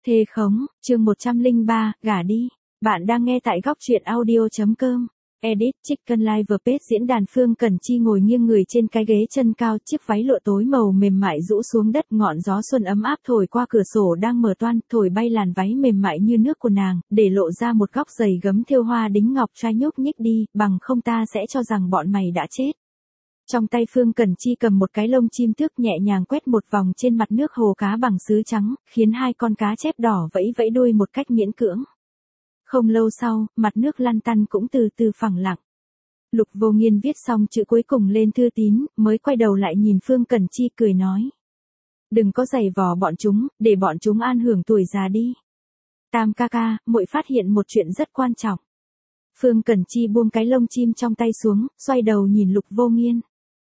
Thề khống, chương 103, gả đi. Bạn đang nghe tại góc truyện audio.com. Edit, Chicken Live Page diễn đàn Phương Cẩn Chi ngồi nghiêng người trên cái ghế chân cao, chiếc váy lụa tối màu mềm mại rũ xuống đất, ngọn gió xuân ấm áp thổi qua cửa sổ đang mở toang, thổi bay làn váy mềm mại như nước của nàng, để lộ ra một góc giày gấm thêu hoa đính ngọc trai nhúc nhích đi, bằng không ta sẽ cho rằng bọn mày đã chết. Trong tay Phương Cẩn Chi cầm một cái lông chim tước nhẹ nhàng quét một vòng trên mặt nước hồ cá bằng sứ trắng, khiến hai con cá chép đỏ vẫy vẫy đuôi một cách miễn cưỡng. Không lâu sau, mặt nước lăn tăn cũng từ từ phẳng lặng. Lục Vô Nghiên viết xong chữ cuối cùng lên thư tín, mới quay đầu lại nhìn Phương Cẩn Chi cười nói. Đừng có giày vò bọn chúng, để bọn chúng an hưởng tuổi già đi. Tam ca ca, muội phát hiện một chuyện rất quan trọng. Phương Cẩn Chi buông cái lông chim trong tay xuống, xoay đầu nhìn Lục Vô Nghiên.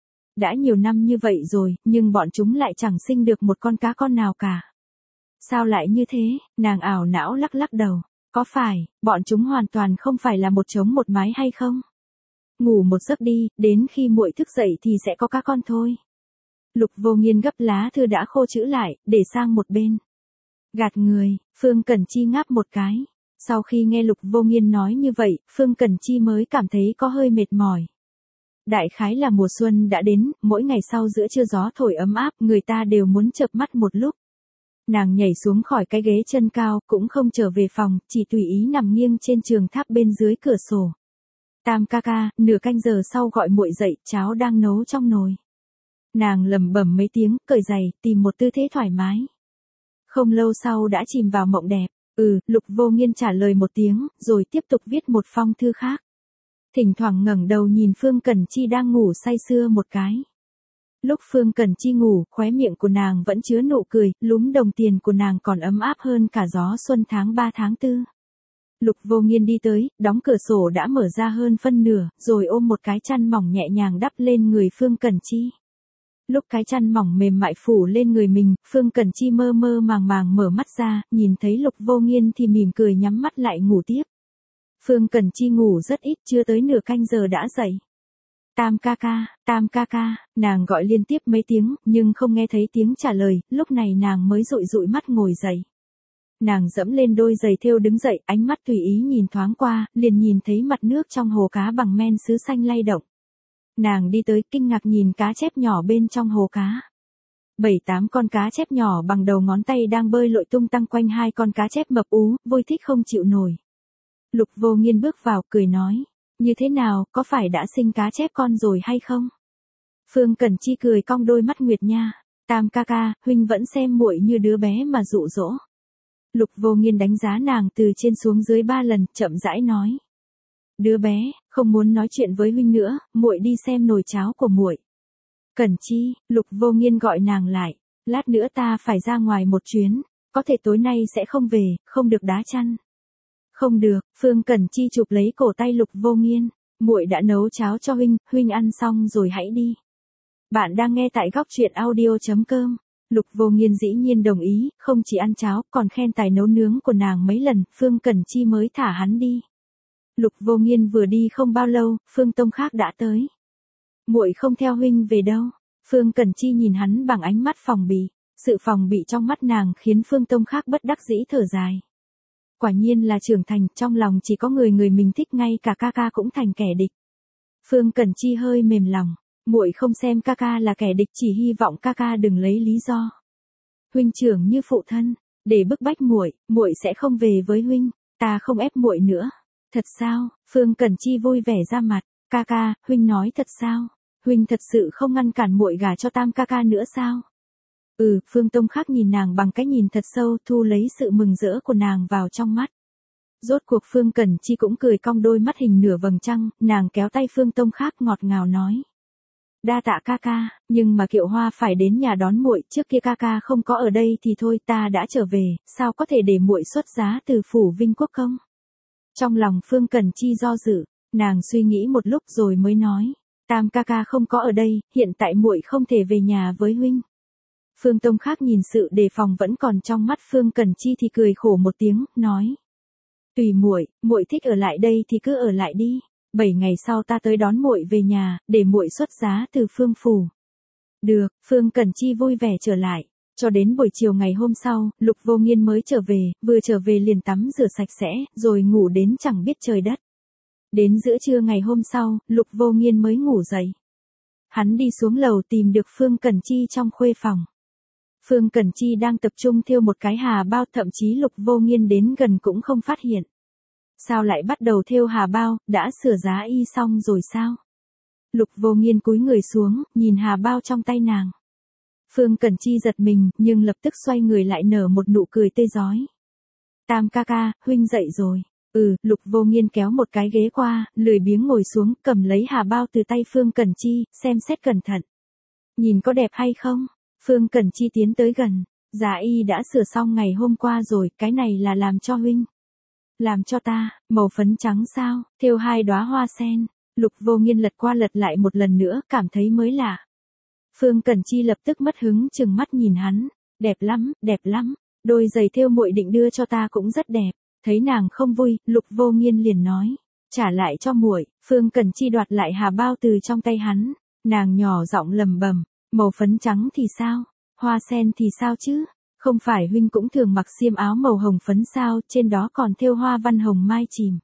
Đã nhiều năm như vậy rồi, nhưng bọn chúng lại chẳng sinh được một con cá con nào cả. Sao lại như thế? Nàng ảo não lắc lắc đầu. Có phải, bọn chúng hoàn toàn không phải là một trống một mái hay không? Ngủ một giấc đi, đến khi muội thức dậy thì sẽ có cá con thôi. Lục Vô Nghiên gấp lá thư đã khô chữ lại, để sang một bên. Gạt người, Phương Cẩn Chi ngáp một cái. Sau khi nghe Lục Vô Nghiên nói như vậy, Phương Cẩn Chi mới cảm thấy có hơi mệt mỏi. Đại khái là mùa xuân đã đến, mỗi ngày sau giữa trưa gió thổi ấm áp, người ta đều muốn chợp mắt một lúc. Nàng nhảy xuống khỏi cái ghế chân cao, cũng không trở về phòng, chỉ tùy ý nằm nghiêng trên giường tháp bên dưới cửa sổ. Tam ca ca, nửa canh giờ sau gọi muội dậy, cháo đang nấu trong nồi. Nàng lẩm bẩm mấy tiếng, cởi giày, tìm một tư thế thoải mái. Không lâu sau đã chìm vào mộng đẹp. Lục Vô Nghiên trả lời một tiếng, rồi tiếp tục viết một phong thư khác. Thỉnh thoảng ngẩng đầu nhìn Phương Cẩn Chi đang ngủ say sưa một cái. Lúc Phương Cẩn Chi ngủ, khóe miệng của nàng vẫn chứa nụ cười, lúm đồng tiền của nàng còn ấm áp hơn cả gió xuân tháng 3 tháng 4. Lục Vô Nghiên đi tới, đóng cửa sổ đã mở ra hơn phân nửa, rồi ôm một cái chăn mỏng nhẹ nhàng đắp lên người Phương Cẩn Chi. Lúc cái chăn mỏng mềm mại phủ lên người mình, Phương Cẩn Chi mơ mơ màng màng mở mắt ra, nhìn thấy Lục Vô Nghiên thì mỉm cười nhắm mắt lại ngủ tiếp. Phương Cẩn Chi ngủ rất ít, chưa tới nửa canh giờ đã dậy. Tam ca ca, nàng gọi liên tiếp mấy tiếng, nhưng không nghe thấy tiếng trả lời, lúc này nàng mới dụi dụi mắt ngồi dậy. Nàng dẫm lên đôi giày thêu đứng dậy, ánh mắt tùy ý nhìn thoáng qua, liền nhìn thấy mặt nước trong hồ cá bằng men sứ xanh lay động. Nàng đi tới, kinh ngạc nhìn cá chép nhỏ bên trong hồ cá. 7-8 con cá chép nhỏ bằng đầu ngón tay đang bơi lội tung tăng quanh hai con cá chép mập ú, vui thích không chịu nổi. Lục Vô Nghiên bước vào, cười nói. Như thế nào, có phải đã sinh cá chép con rồi hay không? Phương Cẩn Chi cười cong đôi mắt nguyệt nha. Tam ca ca, huynh vẫn xem muội như đứa bé mà dụ dỗ. Lục Vô Nghiên đánh giá nàng từ trên xuống dưới 3 lần, chậm rãi nói. Đứa bé, không muốn nói chuyện với huynh nữa, muội đi xem nồi cháo của muội. Cẩn Chi, Lục Vô Nghiên gọi nàng lại. Lát nữa ta phải ra ngoài một chuyến, có thể tối nay sẽ không về, không được đá chăn. Không được, Phương Cẩn Chi chụp lấy cổ tay Lục Vô Nghiên. Muội đã nấu cháo cho huynh, huynh ăn xong rồi hãy đi. Bạn đang nghe tại góc truyện audio.com. Lục Vô Nghiên dĩ nhiên đồng ý, không chỉ ăn cháo, còn khen tài nấu nướng của nàng mấy lần, Phương Cẩn Chi mới thả hắn đi. Lục Vô Nghiên vừa đi không bao lâu, Phương Tông Khác đã tới. Muội không theo huynh về đâu? Phương Cẩn Chi nhìn hắn bằng ánh mắt phòng bị. Sự phòng bị trong mắt nàng khiến Phương Tông Khác bất đắc dĩ thở dài. Quả nhiên là trưởng thành, trong lòng chỉ có người mình thích, ngay cả ca ca cũng thành kẻ địch. Phương Cẩn Chi hơi mềm lòng, muội không xem ca ca là kẻ địch, chỉ hy vọng ca ca đừng lấy lý do. Huynh trưởng như phụ thân, để bức bách muội, muội sẽ không về với huynh, ta không ép muội nữa. Thật sao? Phương Cẩn Chi vui vẻ ra mặt, ca ca, huynh nói thật sao? Huynh thật sự không ngăn cản muội gả cho Tam ca ca nữa sao? Phương Tông Khác nhìn nàng bằng cái nhìn thật sâu, thu lấy sự mừng rỡ của nàng vào trong mắt. Rốt cuộc Phương Cẩn Chi cũng cười cong đôi mắt hình nửa vầng trăng, nàng kéo tay Phương Tông Khác ngọt ngào nói. Đa tạ ca ca, nhưng mà Kiệu Hoa phải đến nhà đón muội, trước kia ca ca không có ở đây thì thôi, ta đã trở về, sao có thể để muội xuất giá từ phủ Vinh Quốc công? Trong lòng Phương Cẩn Chi do dự, nàng suy nghĩ một lúc rồi mới nói. Tam ca ca không có ở đây, hiện tại muội không thể về nhà với huynh. Phương Tông Khác nhìn sự đề phòng vẫn còn trong mắt Phương Cẩn Chi thì cười khổ một tiếng, nói. Tùy muội, muội thích ở lại đây thì cứ ở lại đi. 7 ngày sau ta tới đón muội về nhà, để muội xuất giá từ Phương phủ. Được, Phương Cẩn Chi vui vẻ trở lại. Cho đến buổi chiều ngày hôm sau, Lục Vô Nghiên mới trở về, vừa trở về liền tắm rửa sạch sẽ, rồi ngủ đến chẳng biết trời đất. Đến giữa trưa ngày hôm sau, Lục Vô Nghiên mới ngủ dậy. Hắn đi xuống lầu tìm được Phương Cẩn Chi trong khuê phòng. Phương Cẩn Chi đang tập trung thêu một cái hà bao, thậm chí Lục Vô Nghiên đến gần cũng không phát hiện. Sao lại bắt đầu thêu hà bao, đã sửa giá y xong rồi sao? Lục Vô Nghiên cúi người xuống, nhìn hà bao trong tay nàng. Phương Cẩn Chi giật mình, nhưng lập tức xoay người lại nở một nụ cười tươi rói. Tam ca ca, huynh dậy rồi. Lục Vô Nghiên kéo một cái ghế qua, lười biếng ngồi xuống, cầm lấy hà bao từ tay Phương Cẩn Chi, xem xét cẩn thận. Nhìn có đẹp hay không? Phương Cẩn Chi tiến tới gần. Dạ y đã sửa xong ngày hôm qua rồi, cái này là làm cho huynh. Làm cho ta, màu phấn trắng sao, thêu 2 đóa hoa sen. Lục Vô Nghiên lật qua lật lại một lần nữa, cảm thấy mới lạ. Phương Cẩn Chi lập tức mất hứng chừng mắt nhìn hắn. Đẹp lắm, đẹp lắm. Đôi giày thêu muội định đưa cho ta cũng rất đẹp. Thấy nàng không vui, Lục Vô Nghiên liền nói. Trả lại cho muội. Phương Cẩn Chi đoạt lại hà bao từ trong tay hắn. Nàng nhỏ giọng lầm bầm. Màu phấn trắng thì sao? Hoa sen thì sao chứ? Không phải huynh cũng thường mặc xiêm áo màu hồng phấn sao, trên đó còn thêu hoa văn hồng mai chìm.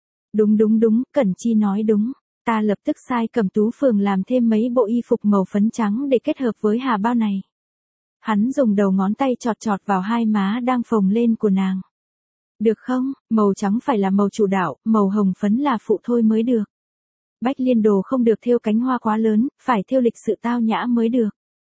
Đúng, Cẩn Chi nói đúng. Ta lập tức sai Cẩm Tú Phường làm thêm mấy bộ y phục màu phấn trắng để kết hợp với hà bao này. Hắn dùng đầu ngón tay chọt chọt vào hai má đang phồng lên của nàng. Được không, màu trắng phải là màu chủ đạo, màu hồng phấn là phụ thôi mới được. Bách liên đồ không được thêu cánh hoa quá lớn, phải thêu lịch sự tao nhã mới được.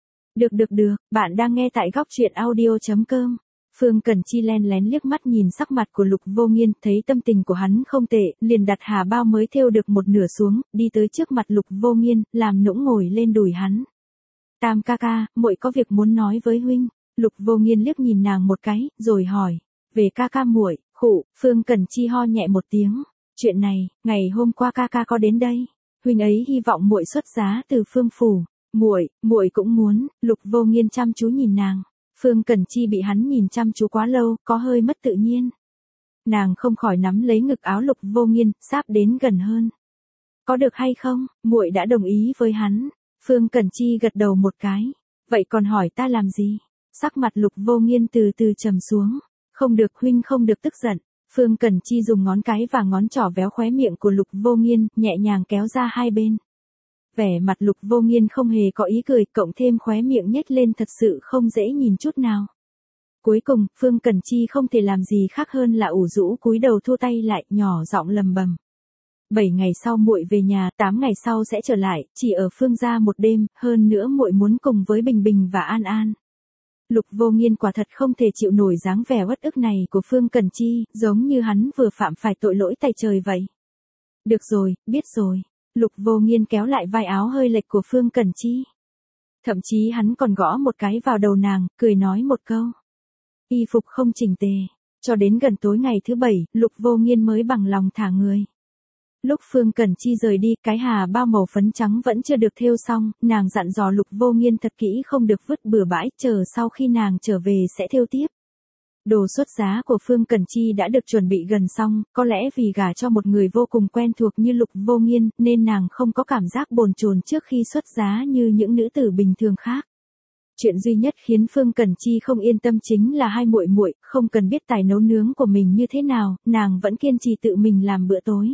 Được, bạn đang nghe tại góc truyện audio.com. Phương Cẩn Chi len lén liếc mắt nhìn sắc mặt của Lục Vô Nghiên, thấy tâm tình của hắn không tệ, liền đặt hà bao mới thêu được một nửa xuống, đi tới trước mặt Lục Vô Nghiên, làm nũng ngồi lên đùi hắn. Tam ca ca, muội có việc muốn nói với huynh. Lục Vô Nghiên liếc nhìn nàng một cái, rồi hỏi, về ca ca muội. Phương Cẩn Chi ho nhẹ một tiếng. Chuyện này, ngày hôm qua ca ca có đến đây. Huynh ấy hy vọng muội xuất giá từ Phương phủ. Muội cũng muốn. Lục Vô Nghiên chăm chú nhìn nàng. Phương Cẩn Chi bị hắn nhìn chăm chú quá lâu, có hơi mất tự nhiên. Nàng không khỏi nắm lấy ngực áo Lục Vô Nghiên, sáp đến gần hơn. Có được hay không? Muội đã đồng ý với hắn. Phương Cẩn Chi gật đầu một cái. Vậy còn hỏi ta làm gì? Sắc mặt Lục Vô Nghiên từ từ trầm xuống. Không được, huynh không được tức giận. Phương Cẩn Chi dùng ngón cái và ngón trỏ véo khóe miệng của Lục Vô Nghiên, nhẹ nhàng kéo ra hai bên. Vẻ mặt Lục Vô Nghiên không hề có ý cười, cộng thêm khóe miệng nhếch lên thật sự không dễ nhìn chút nào. Cuối cùng, Phương Cẩn Chi không thể làm gì khác hơn là ủ rũ cúi đầu thu tay lại, nhỏ giọng lầm bầm. 7 ngày sau muội về nhà, 8 ngày sau sẽ trở lại, chỉ ở Phương gia một đêm, hơn nữa muội muốn cùng với Bình Bình và An An. Lục Vô Nghiên quả thật không thể chịu nổi dáng vẻ uất ức này của Phương Cẩn Chi, giống như hắn vừa phạm phải tội lỗi tày trời vậy. Được rồi, biết rồi. Lục Vô Nghiên kéo lại vai áo hơi lệch của Phương Cẩn Chi. Thậm chí hắn còn gõ một cái vào đầu nàng, cười nói một câu. Y phục không chỉnh tề. Cho đến gần tối ngày thứ 7, Lục Vô Nghiên mới bằng lòng thả người. Lúc Phương Cẩn Chi rời đi, cái hà bao màu phấn trắng vẫn chưa được thêu xong, nàng dặn dò Lục Vô Nghiên thật kỹ không được vứt bừa bãi, chờ sau khi nàng trở về sẽ thêu tiếp. Đồ xuất giá của Phương Cẩn Chi đã được chuẩn bị gần xong, có lẽ vì gả cho một người vô cùng quen thuộc như Lục Vô Nghiên, nên nàng không có cảm giác bồn chồn trước khi xuất giá như những nữ tử bình thường khác. Chuyện duy nhất khiến Phương Cẩn Chi không yên tâm chính là hai muội muội không cần biết tài nấu nướng của mình như thế nào, nàng vẫn kiên trì tự mình làm bữa tối.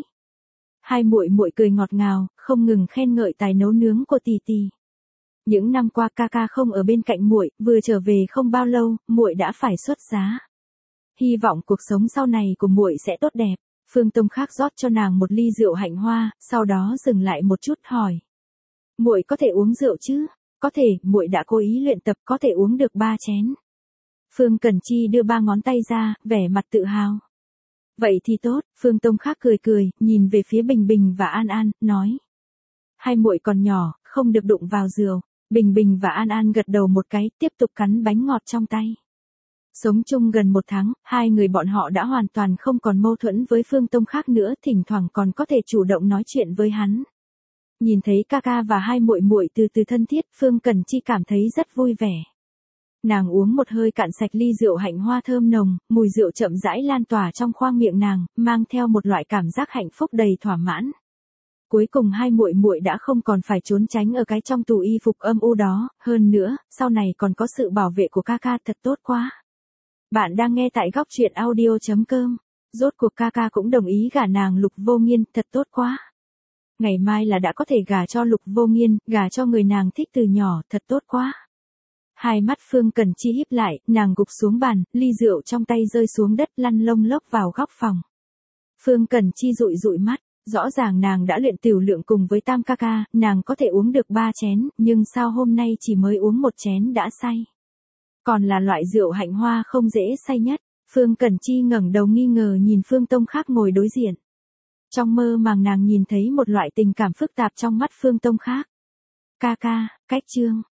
Hai muội muội cười ngọt ngào, không ngừng khen ngợi tài nấu nướng của tỷ tỷ. Những năm qua ca ca không ở bên cạnh muội, vừa trở về không bao lâu, muội đã phải xuất giá. Hy vọng cuộc sống sau này của muội sẽ tốt đẹp. Phương Tông Khác rót cho nàng một ly rượu hạnh hoa, sau đó dừng lại một chút hỏi. Muội có thể uống rượu chứ? Có thể, muội đã cố ý luyện tập, có thể uống được 3 chén. Phương Cẩn Chi đưa 3 ngón tay ra, vẻ mặt tự hào. Vậy thì tốt, Phương Tông Khác cười, nhìn về phía Bình Bình và An An, nói. Hai muội còn nhỏ, không được đụng vào rượu. Bình Bình và An An gật đầu một cái, tiếp tục cắn bánh ngọt trong tay. Sống chung gần 1 tháng, hai người bọn họ đã hoàn toàn không còn mâu thuẫn với Phương Tông Khác nữa, thỉnh thoảng còn có thể chủ động nói chuyện với hắn. Nhìn thấy ca ca và hai muội muội từ từ thân thiết, Phương Cẩn Chi cảm thấy rất vui vẻ. Nàng uống một hơi cạn sạch ly rượu hạnh hoa thơm nồng, mùi rượu chậm rãi lan tỏa trong khoang miệng nàng, mang theo một loại cảm giác hạnh phúc đầy thỏa mãn. Cuối cùng hai muội muội đã không còn phải trốn tránh ở cái trong tủ y phục âm u đó, hơn nữa, sau này còn có sự bảo vệ của ca thật tốt quá. Bạn đang nghe tại góc truyện audio.com. Rốt cuộc ca cũng đồng ý gả nàng Lục Vô Nghiên, thật tốt quá. Ngày mai là đã có thể gả cho Lục Vô Nghiên, gả cho người nàng thích từ nhỏ, thật tốt quá. Hai mắt Phương Cẩn Chi híp lại, nàng gục xuống bàn, ly rượu trong tay rơi xuống đất lăn lông lốc vào góc phòng. Phương Cẩn Chi dụi dụi mắt, rõ ràng nàng đã luyện tiểu lượng cùng với Tam ca, nàng có thể uống được 3 chén, nhưng sao hôm nay chỉ mới uống 1 chén đã say. Còn là loại rượu hạnh hoa không dễ say nhất. Phương Cẩn Chi ngẩng đầu nghi ngờ nhìn Phương Tông Khác ngồi đối diện. Trong mơ màng nàng nhìn thấy một loại tình cảm phức tạp trong mắt Phương Tông Khác. Ca, cách Trương,